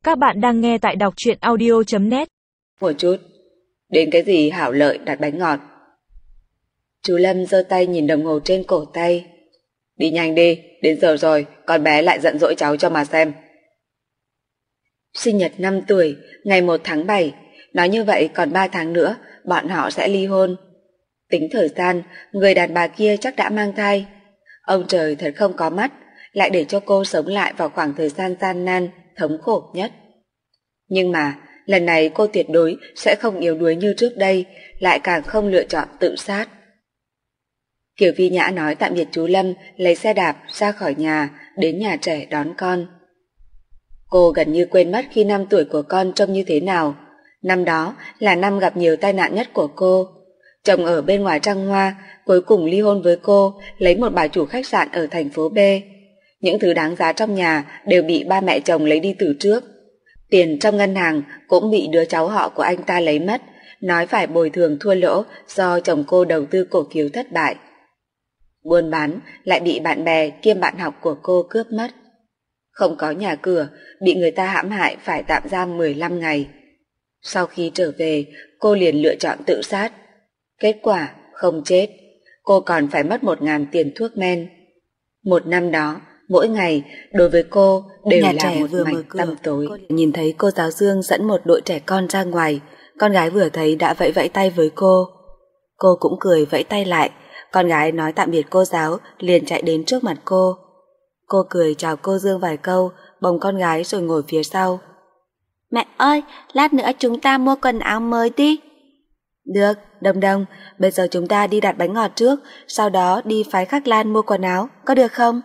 Các bạn đang nghe tại đọc truyện audio.net. Một chút, đến cái gì hảo lợi đặt bánh ngọt. Chú Lâm giơ tay nhìn đồng hồ trên cổ tay. Đi nhanh đi, đến giờ rồi, con bé lại giận dỗi cháu cho mà xem. Sinh nhật 5 tuổi, ngày 1 tháng 7, nói như vậy còn 3 tháng nữa, bọn họ sẽ ly hôn. Tính thời gian, người đàn bà kia chắc đã mang thai. Ông trời thật không có mắt, lại để cho cô sống lại vào khoảng thời gian gian nan, thống khổ nhất. Nhưng mà, lần này cô tuyệt đối sẽ không yếu đuối như trước đây, lại càng không lựa chọn tự sát. Kiều Vi Nhã nói tạm biệt chú Lâm, lấy xe đạp ra khỏi nhà, đến nhà trẻ đón con. Cô gần như quên mất khi 5 tuổi của con trông như thế nào. Năm đó là năm gặp nhiều tai nạn nhất của cô. Chồng ở bên ngoài trăng hoa, cuối cùng ly hôn với cô, lấy một bà chủ khách sạn ở thành phố B. Những thứ đáng giá trong nhà đều bị ba mẹ chồng lấy đi từ trước. Tiền trong ngân hàng cũng bị đứa cháu họ của anh ta lấy mất, nói phải bồi thường thua lỗ do chồng cô đầu tư cổ phiếu thất bại. Buôn bán lại bị bạn bè kiêm bạn học của cô cướp mất. Không có nhà cửa, bị người ta hãm hại phải tạm giam 15 ngày. Sau khi trở về, cô liền lựa chọn tự sát. Kết quả không chết, cô còn phải mất 1.000 tiền thuốc men. Một năm đó, mỗi ngày đối với cô đều là một mảnh tăm tối. Nhìn thấy cô giáo Dương dẫn một đội trẻ con ra ngoài, con gái vừa thấy đã vẫy vẫy tay với cô. Cô cũng cười vẫy tay lại, con gái nói tạm biệt cô giáo liền chạy đến trước mặt cô. Cô cười chào cô Dương vài câu, bồng con gái rồi ngồi phía sau. Mẹ ơi, lát nữa chúng ta mua quần áo mới đi. Được, Đồng Đồng, bây giờ chúng ta đi đặt bánh ngọt trước, sau đó đi phái Khắc Lan mua quần áo, có được không?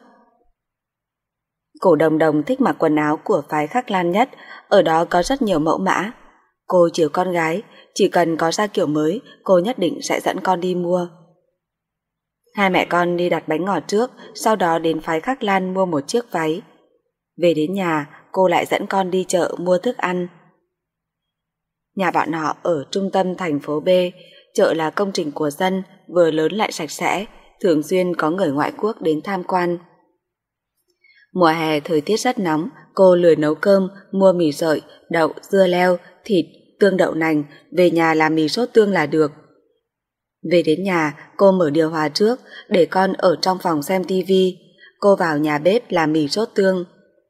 Cổ Đồng Đồng thích mặc quần áo của phái Khắc Lan nhất, ở đó có rất nhiều mẫu mã. Cô chiều con gái, chỉ cần có ra kiểu mới, cô nhất định sẽ dẫn con đi mua. Hai mẹ con đi đặt bánh ngọt trước, sau đó đến phái Khắc Lan mua một chiếc váy. Về đến nhà, cô lại dẫn con đi chợ mua thức ăn. Nhà bọn họ ở trung tâm thành phố B, chợ là công trình của dân, vừa lớn lại sạch sẽ, thường xuyên có người ngoại quốc đến tham quan. Mùa hè thời tiết rất nóng, cô lười nấu cơm, mua mì sợi, đậu, dưa leo, thịt, tương đậu nành, về nhà làm mì sốt tương là được. Về đến nhà, cô mở điều hòa trước, để con ở trong phòng xem tivi. Cô vào nhà bếp làm mì sốt tương.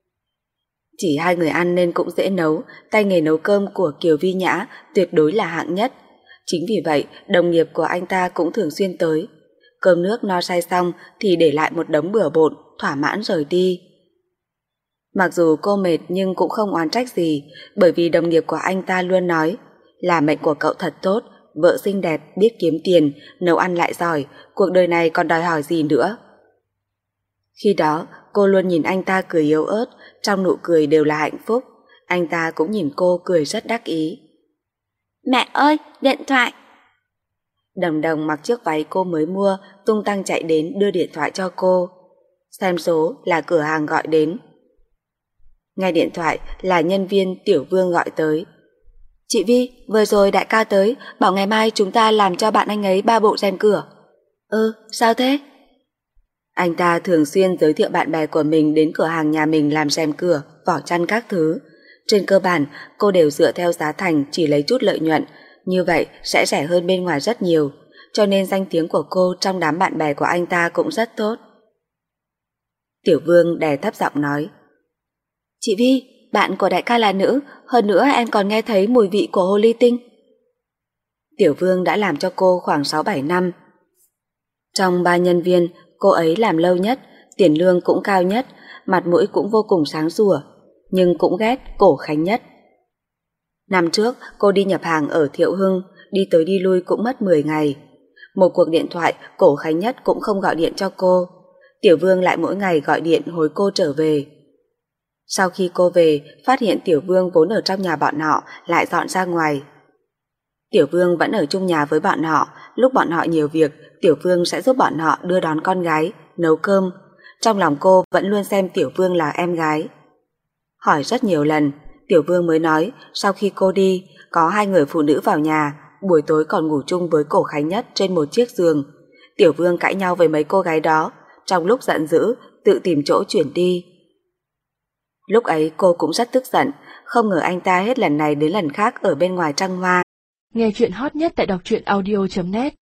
Chỉ hai người ăn nên cũng dễ nấu, tay nghề nấu cơm của Kiều Vi Nhã tuyệt đối là hạng nhất. Chính vì vậy, đồng nghiệp của anh ta cũng thường xuyên tới. Cơm nước no say xong thì để lại một đống bừa bộn, thỏa mãn rời đi. Mặc dù cô mệt nhưng cũng không oán trách gì, bởi vì đồng nghiệp của anh ta luôn nói là mệnh của cậu thật tốt, vợ xinh đẹp, biết kiếm tiền, nấu ăn lại giỏi, cuộc đời này còn đòi hỏi gì nữa. Khi đó, cô luôn nhìn anh ta cười yếu ớt, trong nụ cười đều là hạnh phúc. Anh ta cũng nhìn cô cười rất đắc ý. Mẹ ơi, điện thoại. Đồng Đồng mặc chiếc váy cô mới mua, tung tăng chạy đến đưa điện thoại cho cô. Xem số là cửa hàng gọi đến. Nghe điện thoại là nhân viên Tiểu Vương gọi tới. Chị Vi, vừa rồi đại ca tới, bảo ngày mai chúng ta làm cho bạn anh ấy 3 bộ rèm cửa. Sao thế? Anh ta thường xuyên giới thiệu bạn bè của mình đến cửa hàng nhà mình làm rèm cửa, vỏ chăn các thứ. Trên cơ bản, cô đều dựa theo giá thành chỉ lấy chút lợi nhuận, như vậy sẽ rẻ hơn bên ngoài rất nhiều, cho nên danh tiếng của cô trong đám bạn bè của anh ta cũng rất tốt. Tiểu Vương đè thấp giọng nói. Chị Vi, bạn của đại ca là nữ, hơn nữa em còn nghe thấy mùi vị của hồ ly tinh. Tiểu Vương đã làm cho cô khoảng 6-7 năm. Trong 3 nhân viên, cô ấy làm lâu nhất, tiền lương cũng cao nhất, mặt mũi cũng vô cùng sáng sủa, nhưng cũng ghét Cổ Khánh nhất. Năm trước, cô đi nhập hàng ở Thiệu Hưng, đi tới đi lui cũng mất 10 ngày. Một cuộc điện thoại, Cổ Khánh nhất cũng không gọi điện cho cô. Tiểu Vương lại mỗi ngày gọi điện hối cô trở về. Sau khi cô về, phát hiện Tiểu Vương vốn ở trong nhà bọn họ lại dọn ra ngoài. Tiểu Vương vẫn ở chung nhà với bọn họ, lúc bọn họ nhiều việc, Tiểu Vương sẽ giúp bọn họ đưa đón con gái, nấu cơm. Trong lòng cô vẫn luôn xem Tiểu Vương là em gái. Hỏi rất nhiều lần, Tiểu Vương mới nói sau khi cô đi, có 2 người phụ nữ vào nhà, buổi tối còn ngủ chung với Cổ Khánh nhất trên một chiếc giường. Tiểu Vương cãi nhau với mấy cô gái đó, trong lúc giận dữ, tự tìm chỗ chuyển đi. Lúc ấy cô cũng rất tức giận, không ngờ anh ta hết lần này đến lần khác ở bên ngoài trăng hoa. Nghe chuyện hot nhất tại đọc truyện audio.net